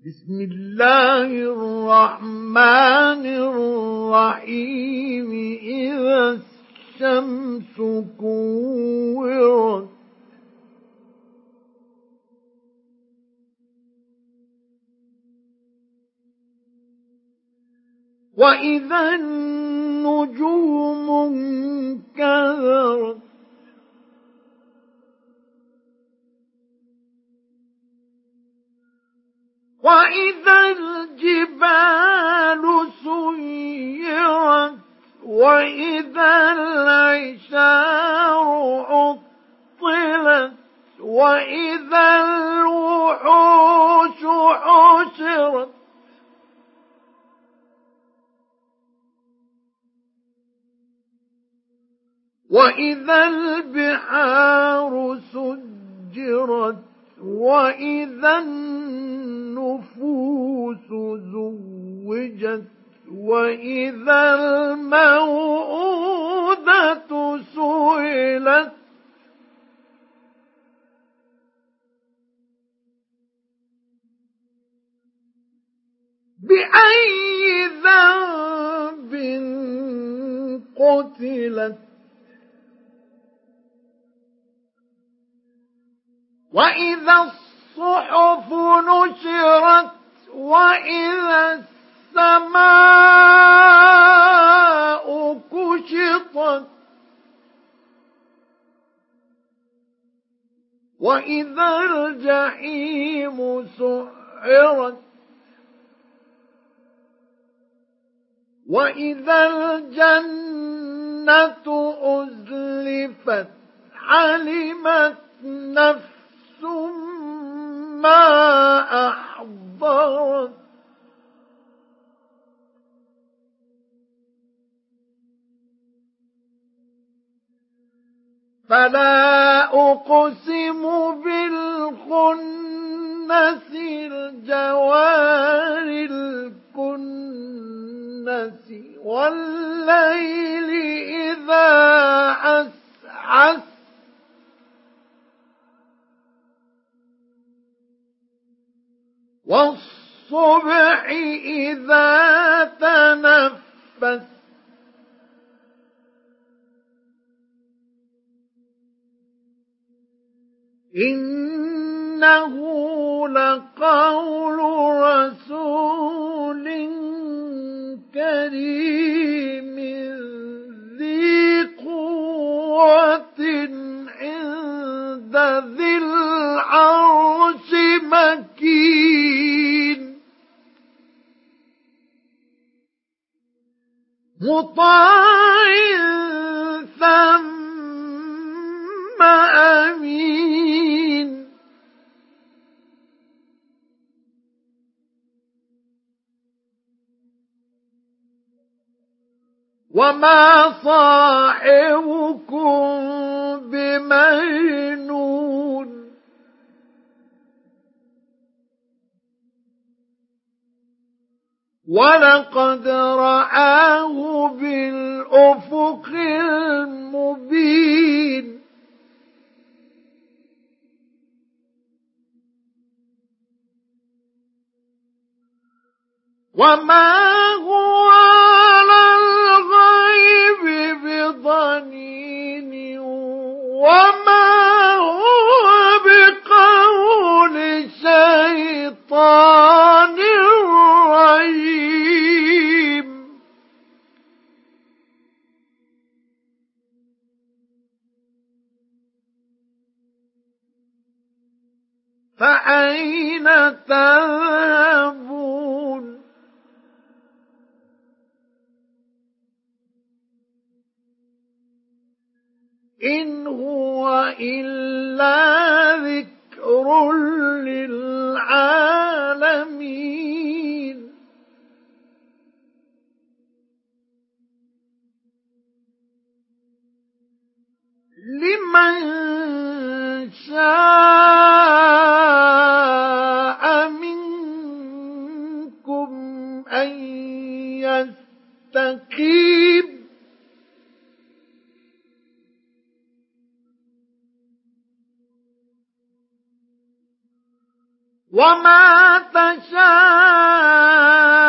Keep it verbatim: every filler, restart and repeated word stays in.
بسم الله الرحمن الرحيم إذا الشمس كورت وإذا النجوم انكدرت وإذا الجبال سيرت وإذا العشار عطلت وإذا الوحوش حشرت وإذا البحار سجرت وإذا النفوس زوجت وإذا الموءودة سئلت بأي ذنب قتلت وإذا الصحف نشرت وإذا السماء كشطت وإذا الجحيم سعرت وإذا الجنة أزلفت علمت نفس ما أحضرت فلا أقسم بالخنس الجوار الكنس والليل إذا عسعس والصبح إذا تنفس إنه لقول رسول كريم ذي قوة عند ذي العرش مكين مطاع ثم أمين وما صاحبكم بمجنون ولقد رآه بالأفق المبين وما هو على الغيب بضنين وما هو بقول شيطان رجيم فأين تذهبون إن هو إلا ذكر للعالمين لمن شاء منكم أن يستقيم وما تشاءون